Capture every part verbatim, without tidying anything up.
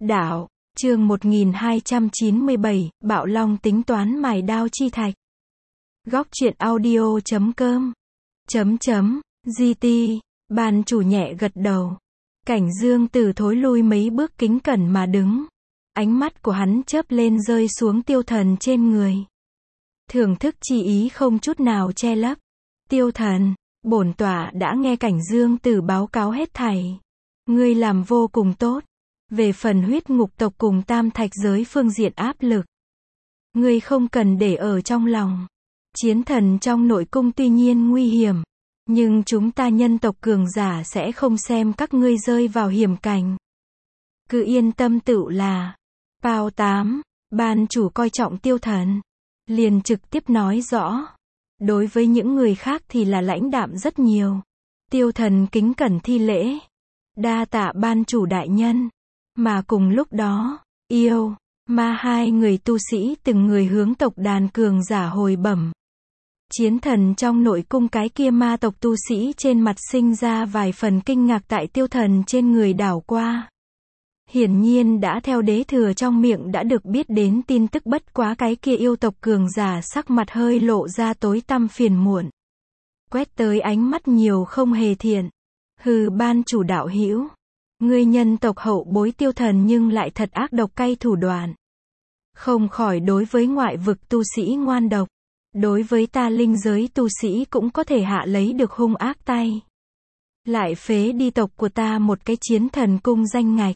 Đạo, chương một nghìn hai trăm chín mươi bảy, Bạo Long tính toán mài đao chi thạch. Góc truyện audio chấm com. Chấm chấm, giê tê, ban chủ nhẹ gật đầu. Cảnh Dương Tử thối lui mấy bước kính cẩn mà đứng. Ánh mắt của hắn chớp lên rơi xuống Tiêu Thần trên người. Thưởng thức chi ý không chút nào che lấp. Tiêu Thần, bổn tọa đã nghe Cảnh Dương Tử báo cáo hết thảy. Ngươi làm vô cùng tốt. Về phần huyết ngục tộc cùng tam thạch giới phương diện áp lực, ngươi không cần để ở trong lòng. Chiến thần trong nội cung tuy nhiên nguy hiểm, nhưng chúng ta nhân tộc cường giả sẽ không xem các ngươi rơi vào hiểm cảnh. Cứ yên tâm tự là. Pao tám, ban chủ coi trọng Tiêu Thần. Liền trực tiếp nói rõ. Đối với những người khác thì là lãnh đạm rất nhiều. Tiêu Thần kính cẩn thi lễ. Đa tạ ban chủ đại nhân. Mà cùng lúc đó, yêu, ma hai người tu sĩ từng người hướng tộc đàn cường giả hồi bẩm. Chiến thần trong nội cung cái kia ma tộc tu sĩ trên mặt sinh ra vài phần kinh ngạc tại Tiêu Thần trên người đảo qua. Hiển nhiên đã theo đế thừa trong miệng đã được biết đến tin tức, bất quá cái kia yêu tộc cường giả sắc mặt hơi lộ ra tối tăm phiền muộn. Quét tới ánh mắt nhiều không hề thiện. Hừ, ban chủ đạo hữu. Ngươi nhân tộc hậu bối Tiêu Thần nhưng lại thật ác độc cay thủ đoạn. Không khỏi đối với ngoại vực tu sĩ ngoan độc. Đối với ta linh giới tu sĩ cũng có thể hạ lấy được hung ác tay. Lại phế đi tộc của ta một cái chiến thần cung danh ngạch.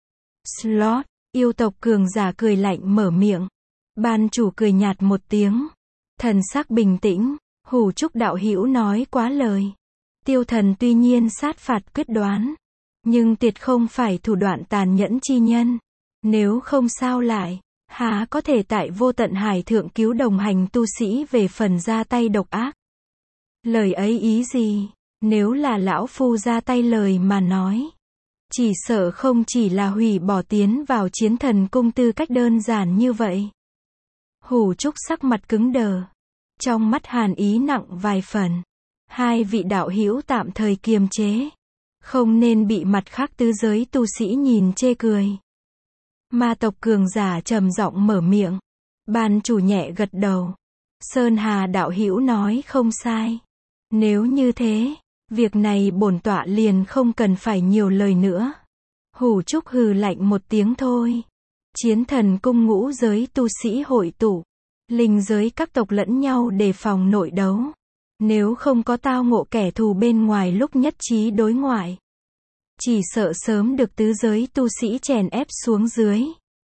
Slot, yêu tộc cường giả cười lạnh mở miệng. Ban chủ cười nhạt một tiếng. Thần sắc bình tĩnh, Hủ Trúc đạo hữu nói quá lời. Tiêu Thần tuy nhiên sát phạt quyết đoán, nhưng tuyệt không phải thủ đoạn tàn nhẫn chi nhân. Nếu không sao lại, há có thể tại vô tận hải thượng cứu đồng hành tu sĩ về phần ra tay độc ác. Lời ấy ý gì? Nếu là lão phu ra tay lời mà nói, chỉ sợ không chỉ là hủy bỏ tiến vào chiến thần cung tư cách đơn giản như vậy. Hủ Trúc sắc mặt cứng đờ, trong mắt hàn ý nặng vài phần. Hai vị đạo hữu tạm thời kiềm chế, không nên bị mặt khác tứ giới tu sĩ nhìn chê cười. Ma tộc cường giả trầm giọng mở miệng. Ban chủ nhẹ gật đầu. Sơn Hà đạo hữu nói không sai. Nếu như thế, việc này bổn tọa liền không cần phải nhiều lời nữa. Hủ Trúc hừ lạnh một tiếng thôi. Chiến thần cung ngũ giới tu sĩ hội tụ, linh giới các tộc lẫn nhau đề phòng nội đấu. Nếu không có tao ngộ kẻ thù bên ngoài lúc nhất trí đối ngoại, chỉ sợ sớm được tứ giới tu sĩ chèn ép xuống dưới.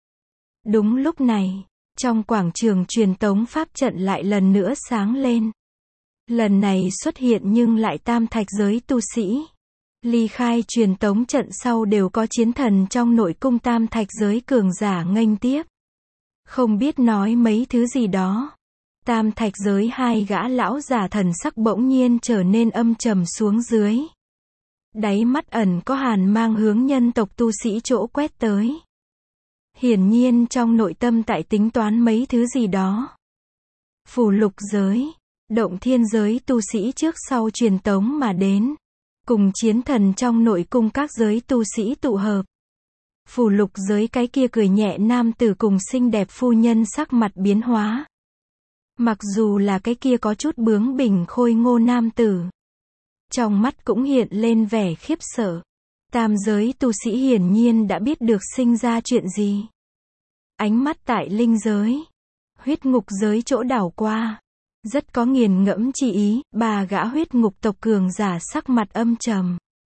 Đúng lúc này, trong quảng trường truyền tống pháp trận lại lần nữa sáng lên. Lần này xuất hiện nhưng lại tam thạch giới tu sĩ. Ly khai truyền tống trận sau đều có chiến thần trong nội cung tam thạch giới cường giả nghênh tiếp. Không biết nói mấy thứ gì đó. Tam thạch giới hai gã lão giả thần sắc bỗng nhiên trở nên âm trầm xuống dưới. Đáy mắt ẩn có hàn mang hướng nhân tộc tu sĩ chỗ quét tới. Hiển nhiên trong nội tâm tại tính toán mấy thứ gì đó. Phù lục giới, động thiên giới tu sĩ trước sau truyền tống mà đến. Cùng chiến thần trong nội cung các giới tu sĩ tụ hợp. Phù lục giới cái kia cười nhẹ nam tử cùng xinh đẹp phu nhân sắc mặt biến hóa. Mặc dù là cái kia có chút bướng bỉnh khôi ngô nam tử, trong mắt cũng hiện lên vẻ khiếp sợ. Tam giới tu sĩ hiển nhiên đã biết được sinh ra chuyện gì. Ánh mắt tại linh giới, huyết ngục giới chỗ đảo qua, rất có nghiền ngẫm chi ý. Bà gã huyết ngục tộc cường giả sắc mặt âm trầm.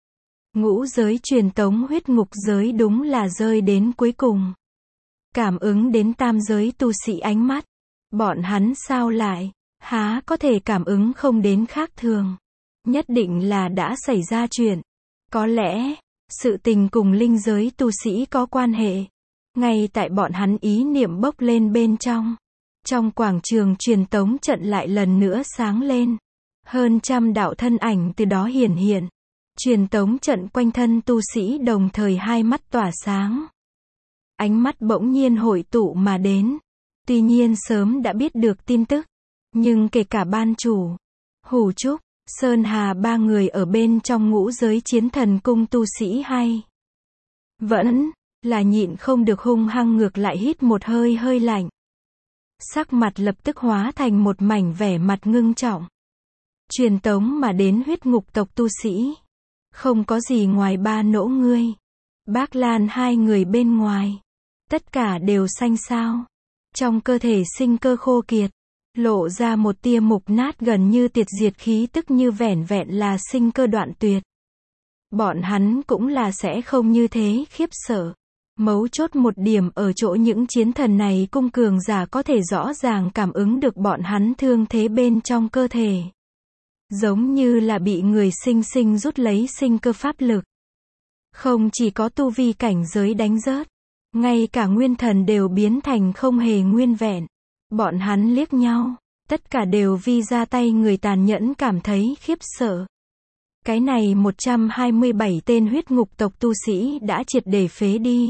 Ngũ giới truyền tống huyết ngục giới đúng là rơi đến cuối cùng. Cảm ứng đến tam giới tu sĩ ánh mắt, bọn hắn sao lại, há có thể cảm ứng không đến khác thường. Nhất định là đã xảy ra chuyện. Có lẽ, sự tình cùng linh giới tu sĩ có quan hệ. Ngay tại bọn hắn ý niệm bốc lên bên trong. Trong quảng trường truyền tống trận lại lần nữa sáng lên. Hơn trăm đạo thân ảnh từ đó hiển hiện. Truyền tống trận quanh thân tu sĩ đồng thời hai mắt tỏa sáng. Ánh mắt bỗng nhiên hội tụ mà đến. Tuy nhiên sớm đã biết được tin tức. Nhưng kể cả ban chủ, Hủ Trúc, Sơn Hà ba người ở bên trong ngũ giới chiến thần cung tu sĩ hay vẫn là nhịn không được hung hăng ngược lại hít một hơi hơi lạnh. Sắc mặt lập tức hóa thành một mảnh vẻ mặt ngưng trọng. Truyền tống mà đến huyết ngục tộc tu sĩ. Không có gì ngoài ba nỗ ngươi. Bác Lan hai người bên ngoài. Tất cả đều xanh xao. Trong cơ thể sinh cơ khô kiệt. Lộ ra một tia mục nát gần như tiệt diệt khí tức như vẻn vẹn là sinh cơ đoạn tuyệt. Bọn hắn cũng là sẽ không như thế khiếp sợ. Mấu chốt một điểm ở chỗ những chiến thần này cung cường giả có thể rõ ràng cảm ứng được bọn hắn thương thế bên trong cơ thể. Giống như là bị người sinh sinh rút lấy sinh cơ pháp lực. Không chỉ có tu vi cảnh giới đánh rớt, ngay cả nguyên thần đều biến thành không hề nguyên vẹn. Bọn hắn liếc nhau, tất cả đều vì ra tay người tàn nhẫn cảm thấy khiếp sợ. Cái này một trăm hai mươi bảy tên huyết ngục tộc tu sĩ đã triệt để phế đi.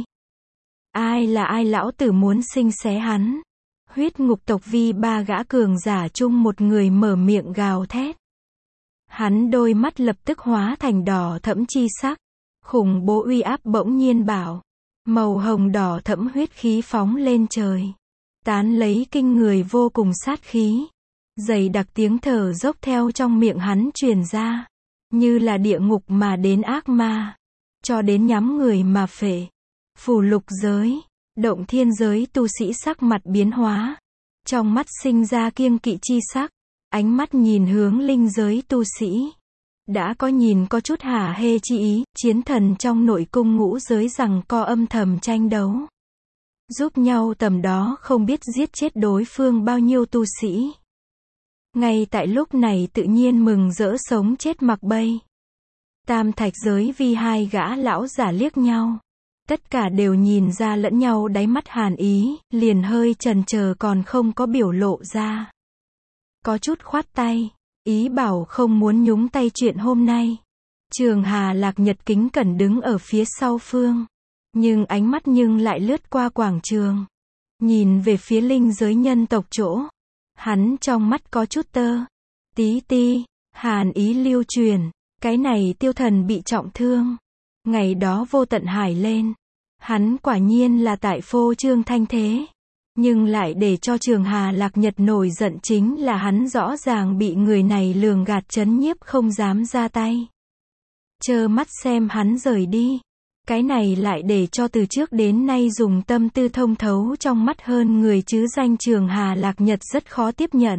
Ai là ai lão tử muốn sinh xé hắn. Huyết ngục tộc vi ba gã cường giả chung một người mở miệng gào thét. Hắn đôi mắt lập tức hóa thành đỏ thẫm chi sắc. Khủng bố uy áp bỗng nhiên bảo. Màu hồng đỏ thẫm huyết khí phóng lên trời. Tán lấy kinh người vô cùng sát khí. Dày đặc tiếng thở dốc theo trong miệng hắn truyền ra. Như là địa ngục mà đến ác ma. Cho đến nhắm người mà phệ. Phù lục giới, động thiên giới tu sĩ sắc mặt biến hóa. Trong mắt sinh ra kiêng kỵ chi sắc. Ánh mắt nhìn hướng linh giới tu sĩ. Đã có nhìn có chút hả hê chi ý, chiến thần trong nội cung ngũ giới rằng co âm thầm tranh đấu. Giúp nhau tầm đó không biết giết chết đối phương bao nhiêu tu sĩ. Ngay tại lúc này tự nhiên mừng rỡ sống chết mặc bay. Tam thạch giới vi hai gã lão giả liếc nhau. Tất cả đều nhìn ra lẫn nhau đáy mắt hàn ý, liền hơi chần chờ còn không có biểu lộ ra. Có chút khoát tay, ý bảo không muốn nhúng tay chuyện hôm nay. Trường Hà Lạc Nhật kính cẩn đứng ở phía sau phương. Nhưng ánh mắt nhưng lại lướt qua quảng trường. Nhìn về phía linh giới nhân tộc chỗ. Hắn trong mắt có chút tơ. Tí ti, hàn ý lưu truyền. Cái này tiêu thần bị trọng thương. Ngày đó vô tận hải lên. Hắn quả nhiên là tại phô trương thanh thế. Nhưng lại để cho Trường Hà Lạc Nhật nổi giận chính là hắn rõ ràng bị người này lường gạt trấn nhiếp không dám ra tay. Trơ mắt xem hắn rời đi. Cái này lại để cho từ trước đến nay dùng tâm tư thông thấu trong mắt hơn người chứ danh Trường Hà Lạc Nhật rất khó tiếp nhận.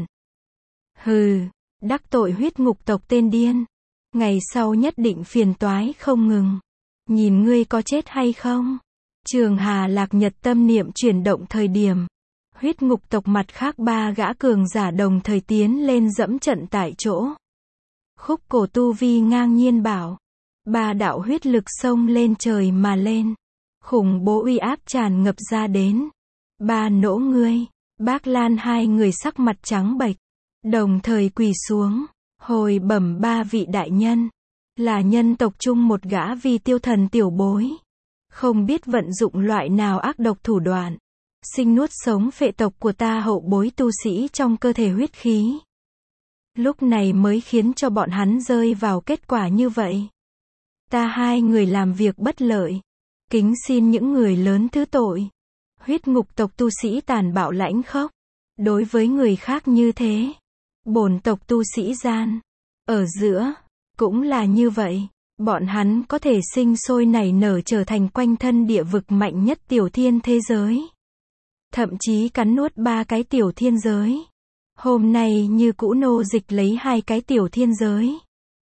Hừ, đắc tội huyết ngục tộc tên điên. Ngày sau nhất định phiền toái không ngừng. Nhìn ngươi có chết hay không? Trường Hà Lạc Nhật tâm niệm chuyển động thời điểm. Huyết ngục tộc mặt khác ba gã cường giả đồng thời tiến lên dẫm trận tại chỗ. Khúc cổ tu vi ngang nhiên bảo. Ba đạo huyết lực xông lên trời mà lên. Khủng bố uy áp tràn ngập ra đến. Ba nỗ ngươi, Bác Lan hai người sắc mặt trắng bệch. Đồng thời quỳ xuống. Hồi bẩm ba vị đại nhân. Là nhân tộc chung một gã vi tiêu thần tiểu bối. Không biết vận dụng loại nào ác độc thủ đoạn. Sinh nuốt sống phệ tộc của ta hậu bối tu sĩ trong cơ thể huyết khí. Lúc này mới khiến cho bọn hắn rơi vào kết quả như vậy. Ta hai người làm việc bất lợi. Kính xin những người lớn thứ tội. Huyết ngục tộc tu sĩ tàn bạo lãnh khốc. Đối với người khác như thế. Bổn tộc tu sĩ gian. Ở giữa. Cũng là như vậy. Bọn hắn có thể sinh sôi nảy nở trở thành quanh thân địa vực mạnh nhất tiểu thiên thế giới. Thậm chí cắn nuốt ba cái tiểu thiên giới. Hôm nay như cũ nô dịch lấy hai cái tiểu thiên giới.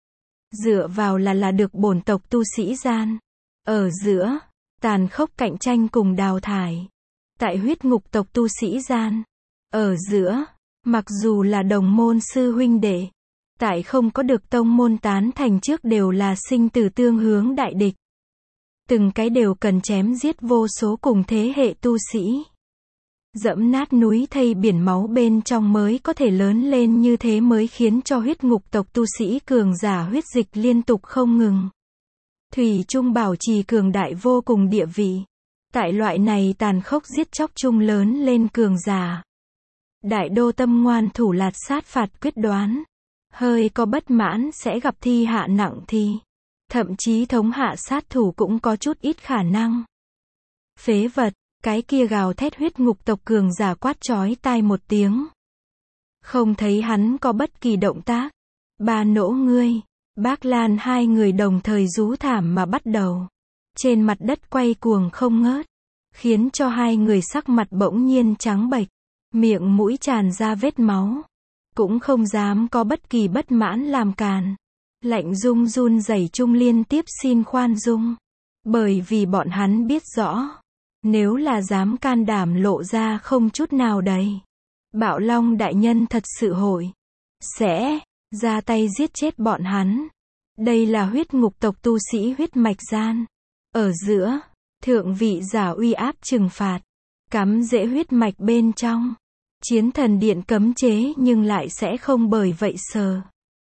Dựa vào là là được bổn tộc tu sĩ gian. Ở giữa, tàn khốc cạnh tranh cùng đào thải. Tại huyết ngục tộc tu sĩ gian. Ở giữa, mặc dù là đồng môn sư huynh đệ. Tại không có được tông môn tán thành trước đều là sinh tử tương hướng đại địch. Từng cái đều cần chém giết vô số cùng thế hệ tu sĩ. Dẫm nát núi thây biển máu bên trong mới có thể lớn lên như thế mới khiến cho huyết ngục tộc tu sĩ cường giả huyết dịch liên tục không ngừng. Thủy chung bảo trì cường đại vô cùng địa vị. Tại loại này tàn khốc giết chóc chung lớn lên cường giả. Đại đô tâm ngoan thủ lạt sát phạt quyết đoán. Hơi có bất mãn sẽ gặp thi hạ nặng thi. Thậm chí thống hạ sát thủ cũng có chút ít khả năng. Phế vật, cái kia gào thét huyết ngục tộc cường giả quát chói tai một tiếng. Không thấy hắn có bất kỳ động tác. Ba nỗ ngươi, Bác Lan hai người đồng thời rú thảm mà bắt đầu. Trên mặt đất quay cuồng không ngớt. Khiến cho hai người sắc mặt bỗng nhiên trắng bệch. Miệng mũi tràn ra vết máu. Cũng không dám có bất kỳ bất mãn làm càn. Lạnh rung run rẩy chung liên tiếp xin khoan dung. Bởi vì bọn hắn biết rõ. Nếu là dám can đảm lộ ra không chút nào đầy. Bạo Long đại nhân thật sự hội. Sẽ ra tay giết chết bọn hắn. Đây là huyết ngục tộc tu sĩ huyết mạch gian. Ở giữa, thượng vị giả uy áp trừng phạt. Cắm rễ huyết mạch bên trong. Chiến thần điện cấm chế nhưng lại sẽ không bởi vậy sờ.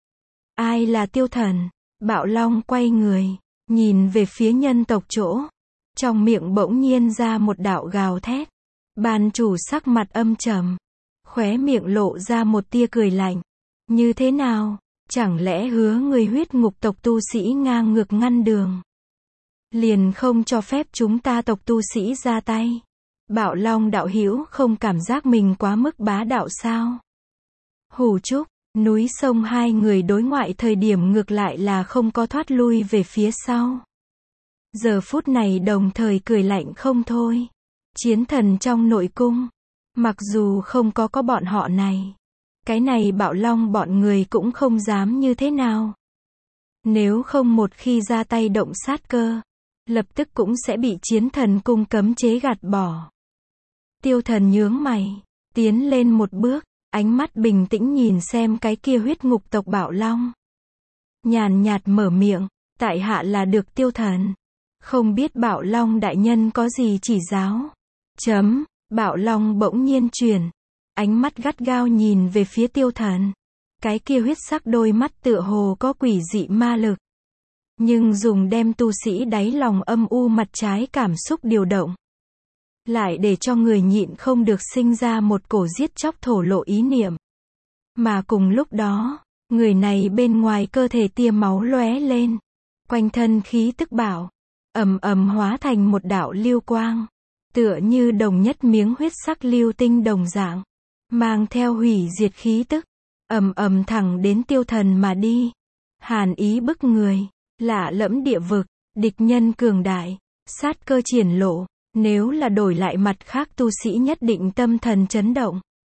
Ai là tiêu thần? Bạo Long quay người, nhìn về phía nhân tộc chỗ. Trong miệng bỗng nhiên ra một đạo gào thét. Ban chủ sắc mặt âm trầm. Khóe miệng lộ ra một tia cười lạnh. Như thế nào? Chẳng lẽ hứa người huyết ngục tộc tu sĩ ngang ngược ngăn đường? Liền không cho phép chúng ta tộc tu sĩ ra tay. Bạo Long đạo hữu không cảm giác mình quá mức bá đạo sao? Hủ Trúc, núi sông hai người đối ngoại thời điểm ngược lại là không có thoát lui về phía sau. Giờ phút này đồng thời cười lạnh không thôi. Chiến thần trong nội cung. Mặc dù không có có bọn họ này. Cái này Bạo Long bọn người cũng không dám như thế nào. Nếu không một khi ra tay động sát cơ. Lập tức cũng sẽ bị chiến thần cung cấm chế gạt bỏ. Tiêu thần nhướng mày. Tiến lên một bước. Ánh mắt bình tĩnh nhìn xem cái kia huyết ngục tộc Bạo Long. Nhàn nhạt mở miệng. Tại hạ là được tiêu thần. Không biết Bạo Long đại nhân có gì chỉ giáo. Chấm. Bạo Long bỗng nhiên chuyển. Ánh mắt gắt gao nhìn về phía tiêu thần. Cái kia huyết sắc đôi mắt tựa hồ có quỷ dị ma lực. Nhưng dùng đem tu sĩ đáy lòng âm u mặt trái cảm xúc điều động. Lại để cho người nhịn không được sinh ra một cổ giết chóc thổ lộ ý niệm. Mà cùng lúc đó, người này bên ngoài cơ thể tia máu lóe lên. Quanh thân khí tức bạo. Ầm ầm hóa thành một đạo lưu quang. Tựa như đồng nhất miếng huyết sắc lưu tinh đồng dạng. Mang theo hủy diệt khí tức. Ầm ầm thẳng đến tiêu thần mà đi. Hàn ý bức người. Lạ lẫm địa vực. Địch nhân cường đại. Sát cơ triển lộ. Nếu là đổi lại mặt khác tu sĩ nhất định tâm thần chấn động.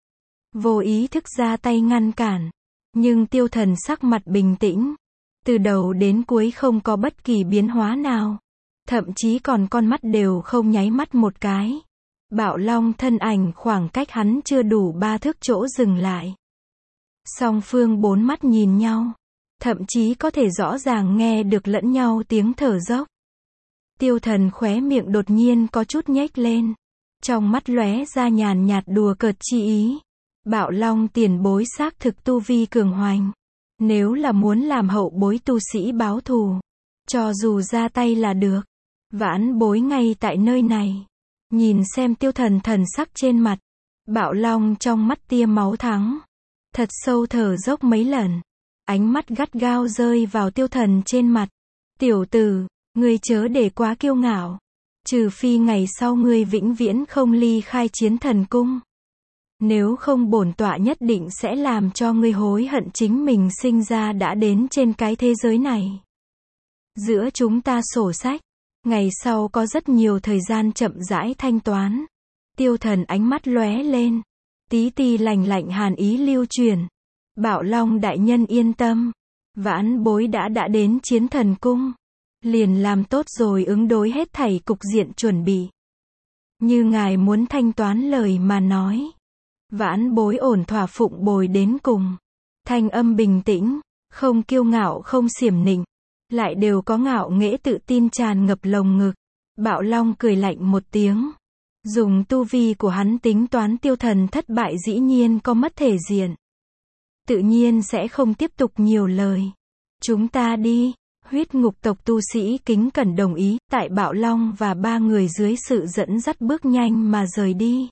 Vô ý thức ra tay ngăn cản. Nhưng tiêu thần sắc mặt bình tĩnh. Từ đầu đến cuối không có bất kỳ biến hóa nào. Thậm chí còn con mắt đều không nháy mắt một cái. Bạo Long thân ảnh khoảng cách hắn chưa đủ ba thước chỗ dừng lại. Song phương bốn mắt nhìn nhau. Thậm chí có thể rõ ràng nghe được lẫn nhau tiếng thở dốc. Tiêu thần khóe miệng đột nhiên có chút nhếch lên. Trong mắt lóe ra nhàn nhạt đùa cợt chi ý. Bạo Long tiền bối xác thực tu vi cường hoành. Nếu là muốn làm hậu bối tu sĩ báo thù. Cho dù ra tay là được. Vãn bối ngay tại nơi này. Nhìn xem tiêu thần thần sắc trên mặt. Bạo Long trong mắt tia máu thắng. Thật sâu thở dốc mấy lần. Ánh mắt gắt gao rơi vào tiêu thần trên mặt. Tiểu tử, ngươi chớ để quá kiêu ngạo. Trừ phi ngày sau ngươi vĩnh viễn không ly khai chiến thần cung. Nếu không bổn tọa nhất định sẽ làm cho ngươi hối hận chính mình sinh ra đã đến trên cái thế giới này. Giữa chúng ta sổ sách. Ngày sau có rất nhiều thời gian chậm rãi thanh toán. Tiêu thần ánh mắt lóe lên. Tí ti lạnh lạnh hàn ý lưu truyền. Bạo Long đại nhân yên tâm. Vãn bối đã đã đến chiến thần cung. Liền làm tốt rồi ứng đối hết thảy cục diện chuẩn bị. Như ngài muốn thanh toán lời mà nói. Vãn bối ổn thỏa phụng bồi đến cùng. Thanh âm bình tĩnh. Không kiêu ngạo không xiểm nịnh. Lại đều có ngạo nghễ tự tin tràn ngập lồng ngực. Bạo Long cười lạnh một tiếng. Dùng tu vi của hắn tính toán tiêu thần thất bại dĩ nhiên có mất thể diện. Tự nhiên sẽ không tiếp tục nhiều lời. Chúng ta đi. Huyết ngục tộc tu sĩ kính cẩn đồng ý. Tại Bạo Long và ba người dưới sự dẫn dắt bước nhanh mà rời đi.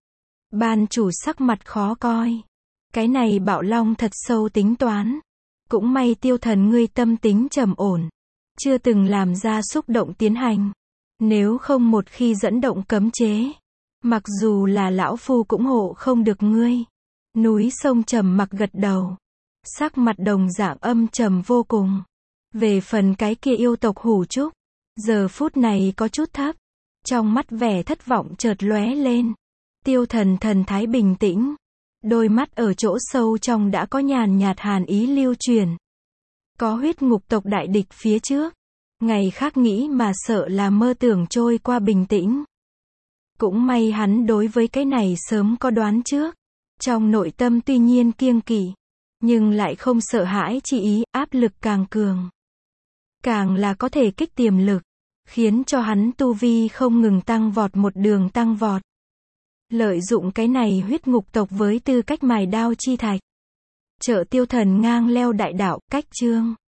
Ban chủ sắc mặt khó coi. Cái này Bạo Long thật sâu tính toán. Cũng may tiêu thần ngươi tâm tính trầm ổn. Chưa từng làm ra xúc động tiến hành. Nếu không một khi dẫn động cấm chế, mặc dù là lão phu cũng hộ không được ngươi. Núi sông trầm mặc gật đầu. Sắc mặt đồng dạng âm trầm vô cùng. Về phần cái kia yêu tộc Hủ Trúc, giờ phút này có chút thấp. Trong mắt vẻ thất vọng chợt lóe lên. Tiêu Thần thần thái bình tĩnh. Đôi mắt ở chỗ sâu trong đã có nhàn nhạt hàn ý lưu truyền. Có huyết ngục tộc đại địch phía trước. Ngày khác nghĩ mà sợ là mơ tưởng trôi qua bình tĩnh. Cũng may hắn đối với cái này sớm có đoán trước. Trong nội tâm tuy nhiên kiêng kỵ, nhưng lại không sợ hãi chi ý, áp lực càng cường. Càng là có thể kích tiềm lực, khiến cho hắn tu vi không ngừng tăng vọt một đường tăng vọt. Lợi dụng cái này huyết ngục tộc với tư cách mài đao chi thạch. Trợ Tiêu Thần ngang leo đại đạo, cách chương.